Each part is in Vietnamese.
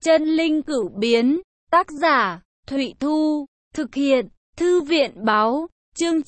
Chân linh cửu biến, tác giả, Thụy Thu, thực hiện, Thư viện báo, chương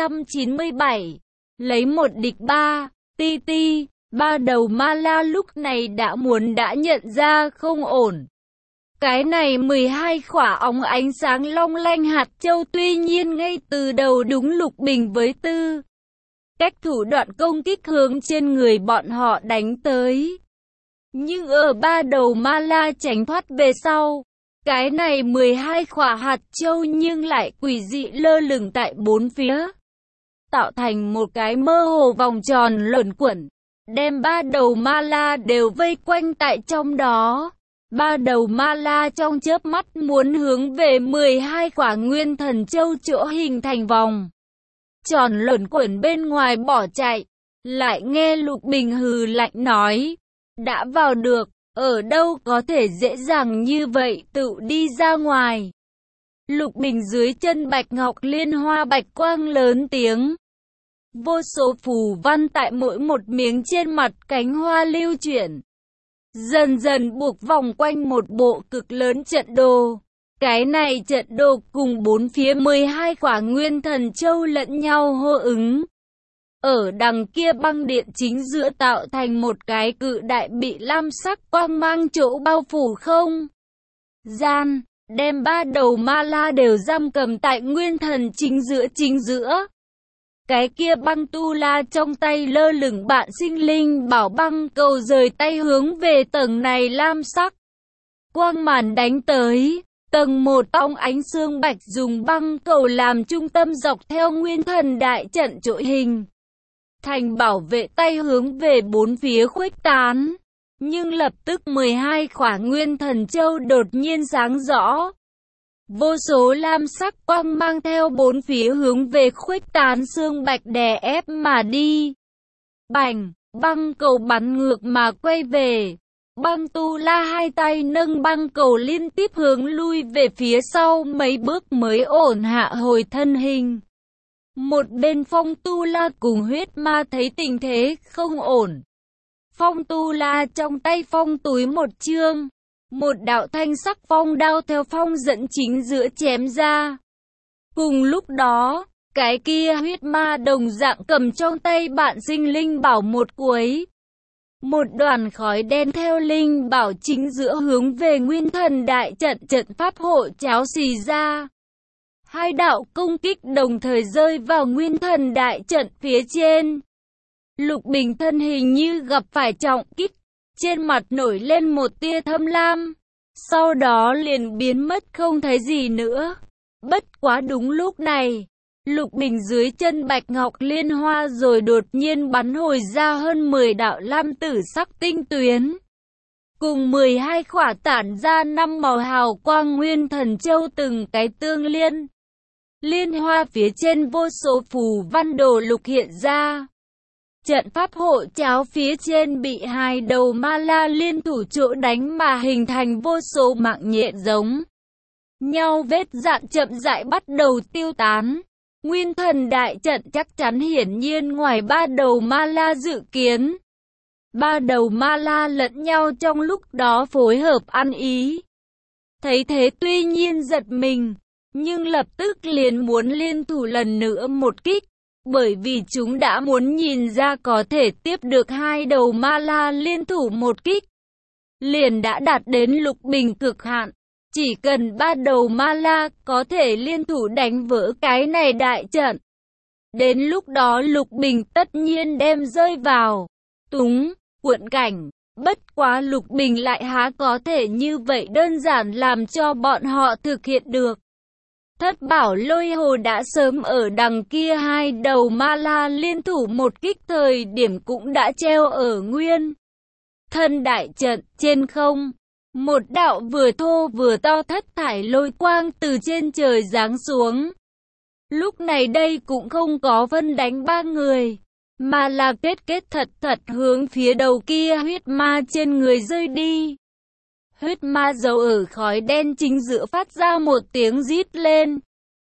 997, lấy một địch ba, ti ti, ba đầu ma la lúc này đã nhận ra không ổn. Cái này 12 khỏa óng ánh sáng long lanh hạt châu tuy nhiên ngay từ đầu đúng Lục Bình với Tư cách thủ đoạn công kích hướng trên người bọn họ đánh tới. Nhưng ở ba đầu ma la tránh thoát về sau, cái này 12 khỏa hạt châu nhưng lại quỷ dị lơ lửng tại bốn phía, tạo thành một cái mơ hồ vòng tròn luẩn quẩn, đem ba đầu ma la đều vây quanh tại trong đó. Ba đầu ma la trong chớp mắt muốn hướng về 12 quả nguyên thần châu chỗ hình thành vòng tròn luẩn quẩn bên ngoài bỏ chạy. Lại nghe Lục Bình hừ lạnh nói, đã vào được, ở đâu có thể dễ dàng như vậy tự đi ra ngoài. Lục Bình dưới chân bạch ngọc liên hoa bạch quang lớn tiếng. Vô số phù văn tại mỗi một miếng trên mặt cánh hoa lưu chuyển, dần dần buộc vòng quanh một bộ cực lớn trận đồ. Cái này trận đồ cùng bốn phía 12 quả nguyên thần châu lẫn nhau hô ứng. Ở đằng kia băng điện chính giữa tạo thành một cái cự đại bị lam sắc quang mang chỗ bao phủ không gian, đem ba đầu ma la đều giam cầm tại nguyên thần chính giữa. Cái kia băng tu la trong tay lơ lửng bạn sinh linh bảo băng cầu rời tay hướng về tầng này lam sắc quang màn đánh tới. Tầng 1 óng ánh xương bạch dùng băng cầu làm trung tâm dọc theo nguyên thần đại trận trội hình thành bảo vệ tay hướng về bốn phía khuếch tán. Nhưng lập tức 12 khỏa nguyên thần châu đột nhiên sáng rõ. Vô số lam sắc quang mang theo bốn phía hướng về khuếch tán xương bạch đè ép mà đi. Bành, băng cầu bắn ngược mà quay về. Băng tu la hai tay nâng băng cầu liên tiếp hướng lui về phía sau mấy bước mới ổn hạ hồi thân hình. Một bên Phong tu la cùng huyết ma thấy tình thế không ổn. Phong tu la trong tay phong túi một chương. Một đạo thanh sắc phong đao theo phong dẫn chính giữa chém ra. Cùng lúc đó, cái kia huyết ma đồng dạng cầm trong tay bạn sinh linh bảo một cuối. Một đoàn khói đen theo linh bảo chính giữa hướng về nguyên thần đại trận pháp hộ cháo xì ra. Hai đạo công kích đồng thời rơi vào nguyên thần đại trận phía trên. Lục Bình thân hình như gặp phải trọng kích, trên mặt nổi lên một tia thâm lam, sau đó liền biến mất không thấy gì nữa. Bất quá đúng lúc này, Lục Bình dưới chân bạch ngọc liên hoa rồi đột nhiên bắn hồi ra hơn 10 đạo lam tử sắc tinh tuyến, cùng 12 khỏa tản ra 5 màu hào quang nguyên thần châu từng cái tương liên. Liên hoa phía trên vô số phù văn đồ lục hiện ra. Trận pháp hộ cháo phía trên bị hai đầu ma la liên thủ chỗ đánh mà hình thành vô số mạng nhện giống nhau vết dạn chậm rãi bắt đầu tiêu tán. Nguyên thần đại trận chắc chắn hiển nhiên ngoài ba đầu ma la dự kiến. Ba đầu ma la lẫn nhau trong lúc đó phối hợp ăn ý. Thấy thế tuy nhiên giật mình, nhưng lập tức liền muốn liên thủ lần nữa một kích. Bởi vì chúng đã muốn nhìn ra có thể tiếp được hai đầu ma la liên thủ một kích, liền đã đạt đến Lục Bình cực hạn. Chỉ cần ba đầu ma la có thể liên thủ đánh vỡ cái này đại trận, đến lúc đó Lục Bình tất nhiên đem rơi vào túng cuộn cảnh. Bất quá Lục Bình lại há có thể như vậy đơn giản làm cho bọn họ thực hiện được. Thất bảo lôi hồ đã sớm ở đằng kia hai đầu ma la liên thủ một kích thời điểm cũng đã treo ở nguyên thân đại trận trên không. Một đạo vừa thô vừa to thất thải lôi quang từ trên trời giáng xuống. Lúc này đây cũng không có phân đánh ba người, mà là kết thật hướng phía đầu kia huyết ma trên người rơi đi. Huyết ma giấu ở khói đen chính giữa phát ra một tiếng rít lên.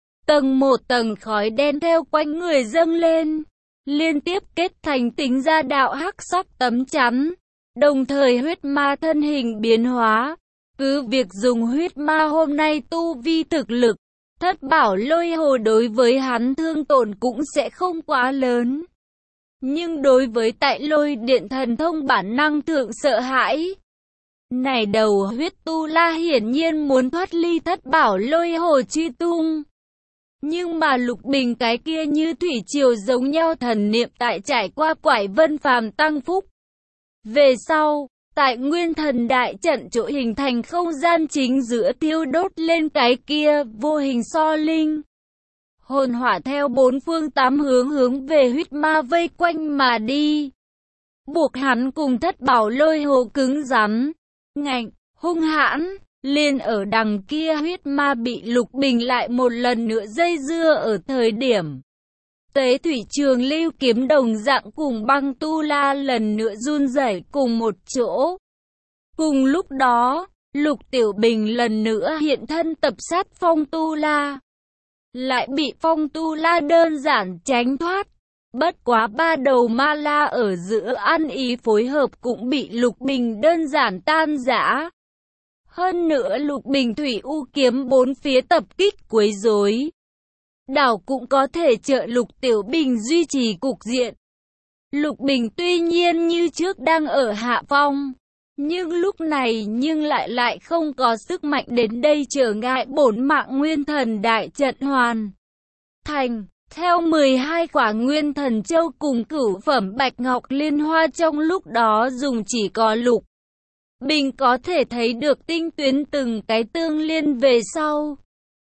Một tầng khói đen theo quanh người dâng lên, liên tiếp kết thành tính ra đạo hắc sắc tấm chắn. Đồng thời huyết ma thân hình biến hóa, Cứ việc dùng huyết ma hôm nay tu vi thực lực, Thất Bảo Lôi Hồ đối với hắn thương tổn cũng sẽ không quá lớn. Nhưng đối với tại lôi điện thần thông bản năng thượng sợ hãi. Này đầu huyết tu la hiển nhiên muốn thoát ly Thất Bảo Lôi Hồ truy tung. Nhưng mà Lục Bình cái kia như thủy triều giống nhau thần niệm tại trải qua quải vân phàm tăng phúc. Về sau, tại nguyên thần đại trận chỗ hình thành không gian chính giữa thiêu đốt lên cái kia vô hình so linh. Hồn hỏa theo bốn phương tám hướng về huyết ma vây quanh mà đi. Buộc hắn cùng Thất Bảo Lôi Hồ cứng rắn, ngạnh, hung hãn. Liền ở đằng kia huyết ma bị Lục Bình lại một lần nữa dây dưa ở thời điểm. Tế thủy trường lưu kiếm đồng dạng cùng băng tu la lần nữa run rẩy cùng một chỗ. Cùng lúc đó, Lục Tiểu Bình lần nữa hiện thân tập sát phong tu la. Lại bị phong tu la đơn giản tránh thoát. Bất quá ba đầu ma la ở giữa ăn ý phối hợp cũng bị Lục Bình đơn giản tan rã. Hơn nữa Lục Bình thủy u kiếm bốn phía tập kích quấy rối. Đảo cũng có thể trợ Lục Tiểu Bình duy trì cục diện. Lục Bình tuy nhiên như trước đang ở hạ phong. Nhưng lúc này lại không có sức mạnh đến đây trở ngại bổn mạng nguyên thần đại trận hoàn thành. Theo 12 quả nguyên thần châu cùng cửu phẩm bạch ngọc liên hoa trong lúc đó dùng chỉ có Lục Bình có thể thấy được tinh tuyến từng cái tương liên về sau.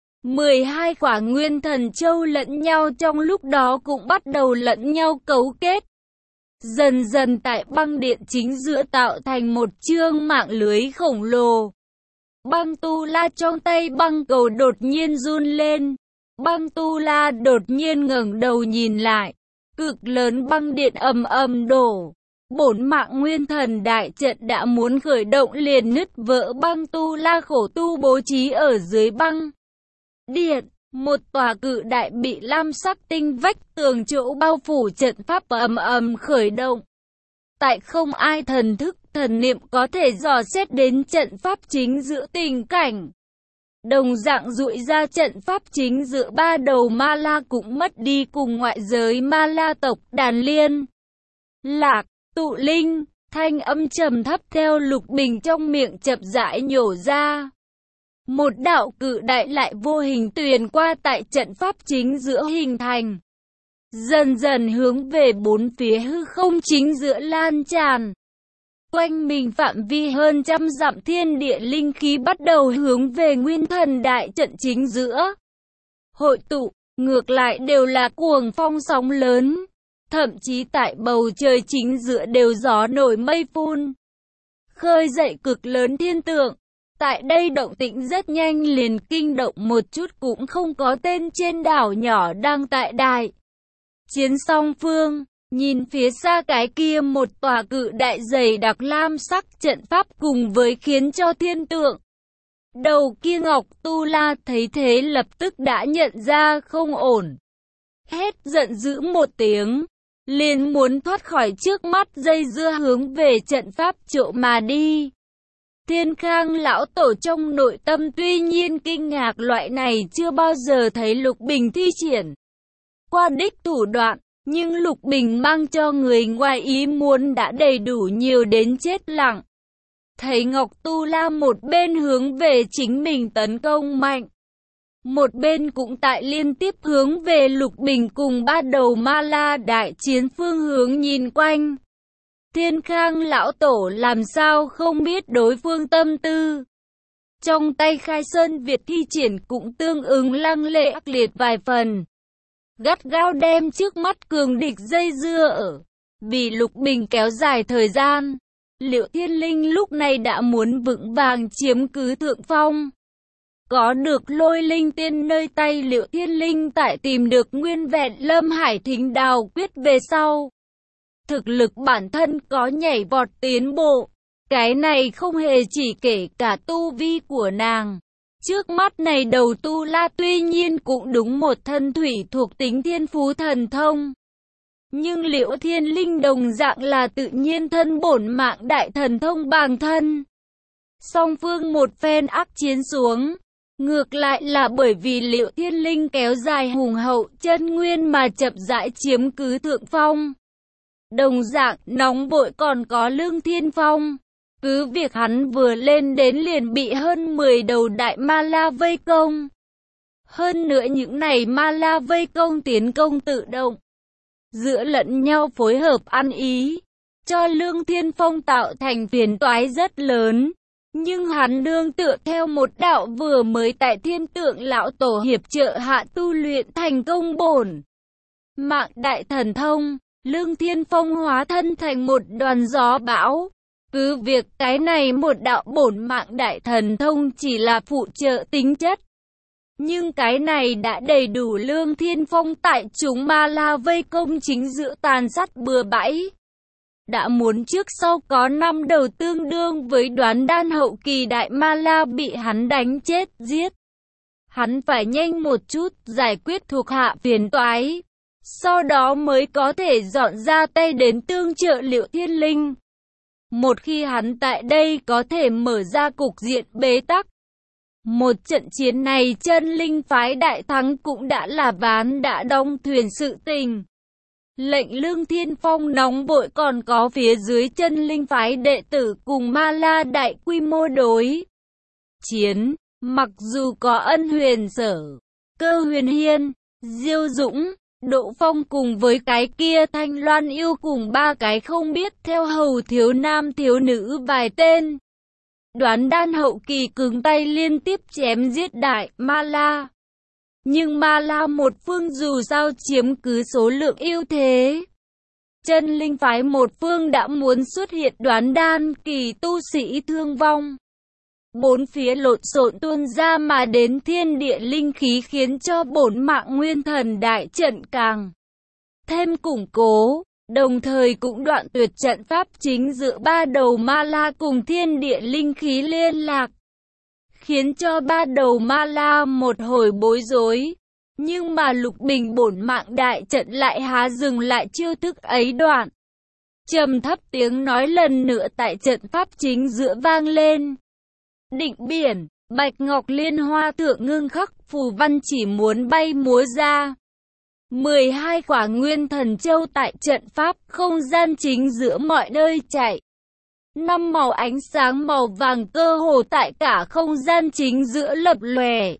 12 quả nguyên thần châu lẫn nhau trong lúc đó cũng bắt đầu lẫn nhau cấu kết. Dần dần tại băng điện chính giữa tạo thành một chương mạng lưới khổng lồ. Băng tu la trong tay băng cầu đột nhiên run lên. Băng tu la đột nhiên ngẩng đầu nhìn lại. Cực lớn băng điện ầm ầm đổ. Bổn mạng nguyên thần đại trận đã muốn khởi động liền nứt vỡ băng tu la khổ tu bố trí ở dưới băng điện. Một tòa cự đại bị lam sắc tinh vách tường chỗ bao phủ trận pháp ầm ầm khởi động. Tại không ai thần thức thần niệm có thể dò xét đến trận pháp chính giữa tình cảnh. Đồng dạng dụi ra trận pháp chính giữa ba đầu ma la cũng mất đi cùng ngoại giới ma la tộc đàn liên. Lạc, tụ linh, thanh âm trầm thấp theo Lục Bình trong miệng chậm rãi nhổ ra. Một đạo cự đại lại vô hình tuyền qua tại trận pháp chính giữa hình thành. Dần dần hướng về bốn phía hư không chính giữa lan tràn. Quanh mình phạm vi hơn trăm dặm thiên địa linh khí bắt đầu hướng về nguyên thần đại trận chính giữa. Hội tụ, ngược lại đều là cuồng phong sóng lớn. Thậm chí tại bầu trời chính giữa đều gió nổi mây phun. Khơi dậy cực lớn thiên tượng. Tại đây động tĩnh rất nhanh liền kinh động một chút cũng không có tên trên đảo nhỏ đang tại đại chiến song phương. Nhìn phía xa cái kia một tòa cự đại dày đặc lam sắc trận pháp cùng với khiến cho thiên tượng. Đầu kia Ngọc Tu La thấy thế lập tức đã nhận ra không ổn. Hét giận dữ một tiếng. Liền muốn thoát khỏi trước mắt dây dưa hướng về trận pháp chỗ mà đi. Thiên Khang lão tổ trong nội tâm tuy nhiên kinh ngạc loại này chưa bao giờ thấy Lục Bình thi triển qua đích thủ đoạn, nhưng Lục Bình mang cho người ngoài ý muốn đã đầy đủ nhiều đến chết lặng. Thấy Ngọc Tu La một bên hướng về chính mình tấn công mạnh, một bên cũng tại liên tiếp hướng về Lục Bình cùng ba đầu ma la đại chiến phương hướng nhìn quanh. Thiên Khang lão tổ làm sao không biết đối phương tâm tư. Trong tay Khai Sơn Việt thi triển cũng tương ứng lăng lệ ác liệt vài phần. Gắt gao đem trước mắt cường địch dây dưa ở. Vì Lục Bình kéo dài thời gian, Liệu Thiên Linh lúc này đã muốn vững vàng chiếm cứ thượng phong. Có được Lôi Linh Tiên nơi tay Liệu Thiên Linh tại tìm được nguyên vẹn Lâm Hải Thính Đào quyết về sau. Thực lực bản thân có nhảy vọt tiến bộ. Cái này không hề chỉ kể cả tu vi của nàng. Trước mắt này đầu tu la tuy nhiên cũng đúng một thân thủy thuộc tính thiên phú thần thông. Nhưng Liễu Thiên Linh đồng dạng là tự nhiên thân bổn mạng đại thần thông bằng thân. Song phương một phen ác chiến xuống. Ngược lại là bởi vì Liệu Thiên Linh kéo dài hùng hậu chân nguyên mà chậm rãi chiếm cứ thượng phong. Đồng dạng nóng vội còn có Lương Thiên Phong. Cứ việc hắn vừa lên đến liền bị hơn 10 đầu đại ma la vây công. Hơn nữa những này ma la vây công tiến công tự động. Giữa lẫn nhau phối hợp ăn ý. Cho Lương Thiên Phong tạo thành phiền toái rất lớn. Nhưng hắn nương tựa theo một đạo vừa mới tại Thiên Tượng lão tổ hiệp trợ hạ tu luyện thành công bổn mạng đại thần thông, Lương Thiên Phong hóa thân thành một đoàn gió bão. Cứ việc cái này một đạo bổn mạng đại thần thông chỉ là phụ trợ tính chất. Nhưng cái này đã đầy đủ Lương Thiên Phong tại chúng ma la vây công chính giữa tàn sát bừa bãi. Đã muốn trước sau có 5 đầu tương đương với Đoán Đan hậu kỳ đại ma la bị hắn đánh chết giết. Hắn phải nhanh một chút giải quyết thuộc hạ phiền toái. Sau đó mới có thể dọn ra tay đến tương trợ Liệu Thiên Linh. Một khi hắn tại đây có thể mở ra cục diện bế tắc. Một trận chiến này chân linh phái đại thắng cũng đã là ván đã đóng thuyền sự tình. Lệnh Lương Thiên Phong nóng vội còn có phía dưới chân linh phái đệ tử cùng ma la đại quy mô đối chiến. Mặc dù có Ân Huyền Sở, Cơ Huyền Hiên, Diêu Dũng, Đỗ Phong cùng với cái kia Thanh Loan Yêu cùng 3 cái không biết theo hầu thiếu nam thiếu nữ vài tên. Đoán Đan hậu kỳ cứng tay liên tiếp chém giết đại ma la. Nhưng ma la một phương dù sao chiếm cứ số lượng ưu thế. Chân linh phái một phương đã muốn xuất hiện Đoán Đan kỳ tu sĩ thương vong. Bốn phía lộn xộn tuôn ra mà đến thiên địa linh khí khiến cho bổn mạng nguyên thần đại trận càng thêm củng cố, đồng thời cũng đoạn tuyệt trận pháp chính giữa 3 đầu ma la cùng thiên địa linh khí liên lạc, khiến cho 3 đầu ma la một hồi bối rối. Nhưng mà Lục Bình bổn mạng đại trận lại há dừng lại chiêu thức ấy đoạn. Trầm thấp tiếng nói lần nữa tại trận pháp chính giữa vang lên. Định biển, bạch ngọc liên hoa thượng ngưng khắc phù văn chỉ muốn bay múa ra. 12 quả nguyên thần châu tại trận pháp không gian chính giữa mọi nơi chạy. 5 màu ánh sáng màu vàng cơ hồ tại cả không gian chính giữa lập lòe.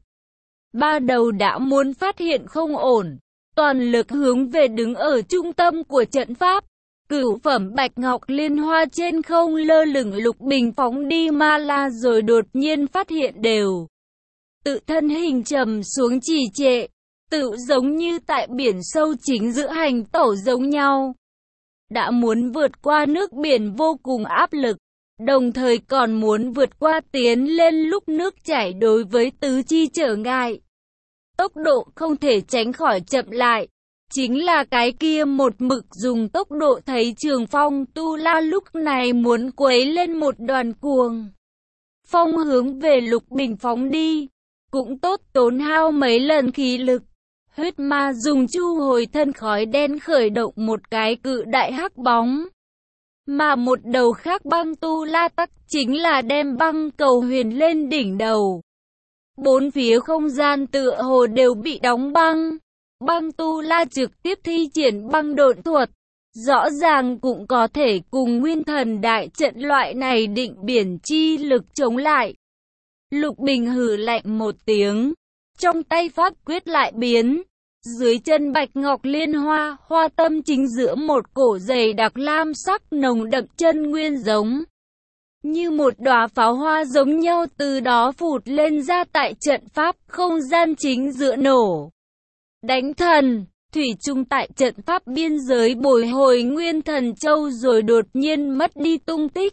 3 đầu đã muốn phát hiện không ổn, toàn lực hướng về đứng ở trung tâm của trận pháp. Cửu phẩm bạch ngọc liên hoa trên không lơ lửng Lục Bình phóng đi ma la rồi đột nhiên phát hiện đều. Tự thân hình trầm xuống trì trệ, tự giống như tại biển sâu chính giữa hành tẩu giống nhau. Đã muốn vượt qua nước biển vô cùng áp lực, đồng thời còn muốn vượt qua tiến lên lúc nước chảy đối với tứ chi trở ngại. Tốc độ không thể tránh khỏi chậm lại. Chính là cái kia một mực dùng tốc độ thấy Trường Phong Tu La lúc này muốn quấy lên một đoàn cuồng phong hướng về Lục Bình phóng đi. Cũng tốt tốn hao mấy lần khí lực. Huyết ma dùng chu hồi thân khói đen khởi động một cái cự đại hắc bóng. Mà một đầu khác băng Tu La tắc chính là đem băng cầu huyền lên đỉnh đầu. Bốn phía không gian tựa hồ đều bị đóng băng. Băng Tu La trực tiếp thi triển băng độn thuật, rõ ràng cũng có thể cùng nguyên thần đại trận loại này định biển chi lực chống lại. Lục Bình hừ lạnh một tiếng, trong tay pháp quyết lại biến, dưới chân bạch ngọc liên hoa, hoa tâm chính giữa một cổ dày đặc lam sắc nồng đậm chân nguyên giống như một đóa pháo hoa giống nhau từ đó phụt lên ra tại trận pháp không gian chính giữa nổ. Đánh thần, thủy chung tại trận pháp biên giới bồi hồi nguyên thần châu rồi đột nhiên mất đi tung tích.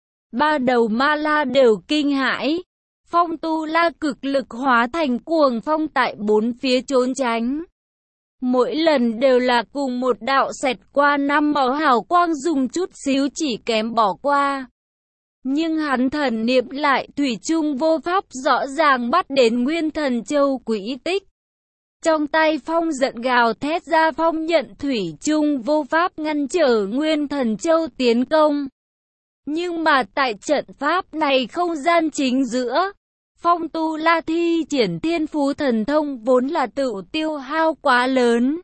3 đầu ma la đều kinh hãi. Phong Tu La cực lực hóa thành cuồng phong tại bốn phía trốn tránh. Mỗi lần đều là cùng một đạo xẹt qua 5 màu hào quang dùng chút xíu chỉ kém bỏ qua. Nhưng hắn thần niệm lại thủy chung vô pháp rõ ràng bắt đến nguyên thần châu quỹ tích. Trong tay phong giận gào thét ra phong nhận thủy chung vô pháp ngăn trở nguyên thần châu tiến công. Nhưng mà tại trận pháp này không gian chính giữa, Phong Tu La thi triển thiên phú thần thông vốn là tự tiêu hao quá lớn.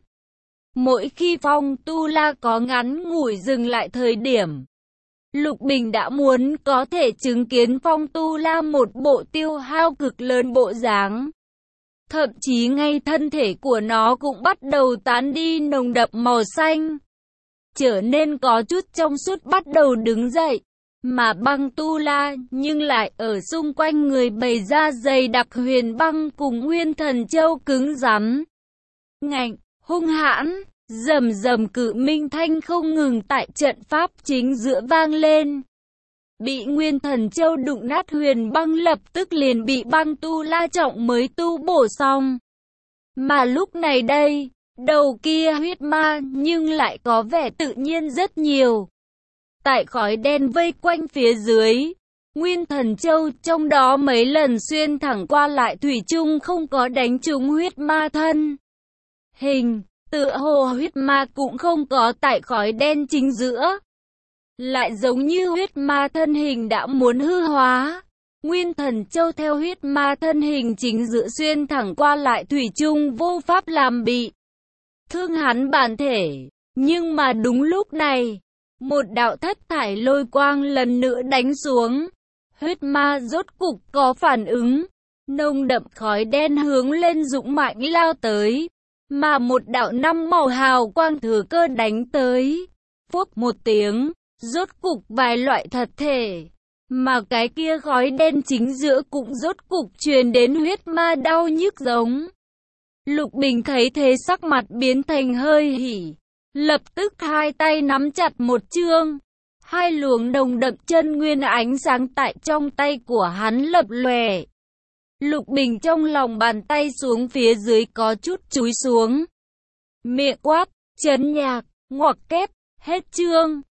Mỗi khi Phong Tu La có ngắn ngủi dừng lại thời điểm, Lục Bình đã muốn có thể chứng kiến Phong Tu La một bộ tiêu hao cực lớn bộ dáng. Thậm chí ngay thân thể của nó cũng bắt đầu tán đi nồng đậm màu xanh, trở nên có chút trong suốt bắt đầu đứng dậy. Mà băng tu la nhưng lại ở xung quanh người bày ra dày đặc huyền băng cùng nguyên thần châu cứng rắn, ngạnh, hung hãn, rầm rầm cự minh thanh không ngừng tại trận pháp chính giữa vang lên. Bị nguyên thần châu đụng nát huyền băng lập tức liền bị băng tu la trọng mới tu bổ xong. Mà lúc này đây, đầu kia huyết ma nhưng lại có vẻ tự nhiên rất nhiều. Tại khói đen vây quanh phía dưới, nguyên thần châu trong đó mấy lần xuyên thẳng qua lại thủy chung không có đánh trúng huyết ma thân hình, tựa hồ huyết ma cũng không có tại khói đen chính giữa. Lại giống như huyết ma thân hình đã muốn hư hóa, nguyên thần châu theo huyết ma thân hình chính giữa xuyên thẳng qua lại thủy chung vô pháp làm bị thương hắn bản thể. Nhưng mà đúng lúc này, một đạo thất thải lôi quang lần nữa đánh xuống. Huyết ma rốt cục có phản ứng. Nồng đậm khói đen hướng lên dũng mạnh lao tới. Mà một đạo năm màu hào quang thừa cơ đánh tới. Phốc một tiếng, rốt cục vài loại thật thể. Mà cái kia khói đen chính giữa cũng rốt cục truyền đến huyết ma đau nhức giống. Lục Bình thấy thế sắc mặt biến thành hơi hỉ. Lập tức hai tay nắm chặt một chương. Hai luồng đồng đậm chân nguyên ánh sáng tại trong tay của hắn lập lòe. Lục Bình trong lòng bàn tay xuống phía dưới có chút chúi xuống. Miệng quát, chấn nhạc, ngoặc kép, hết chương.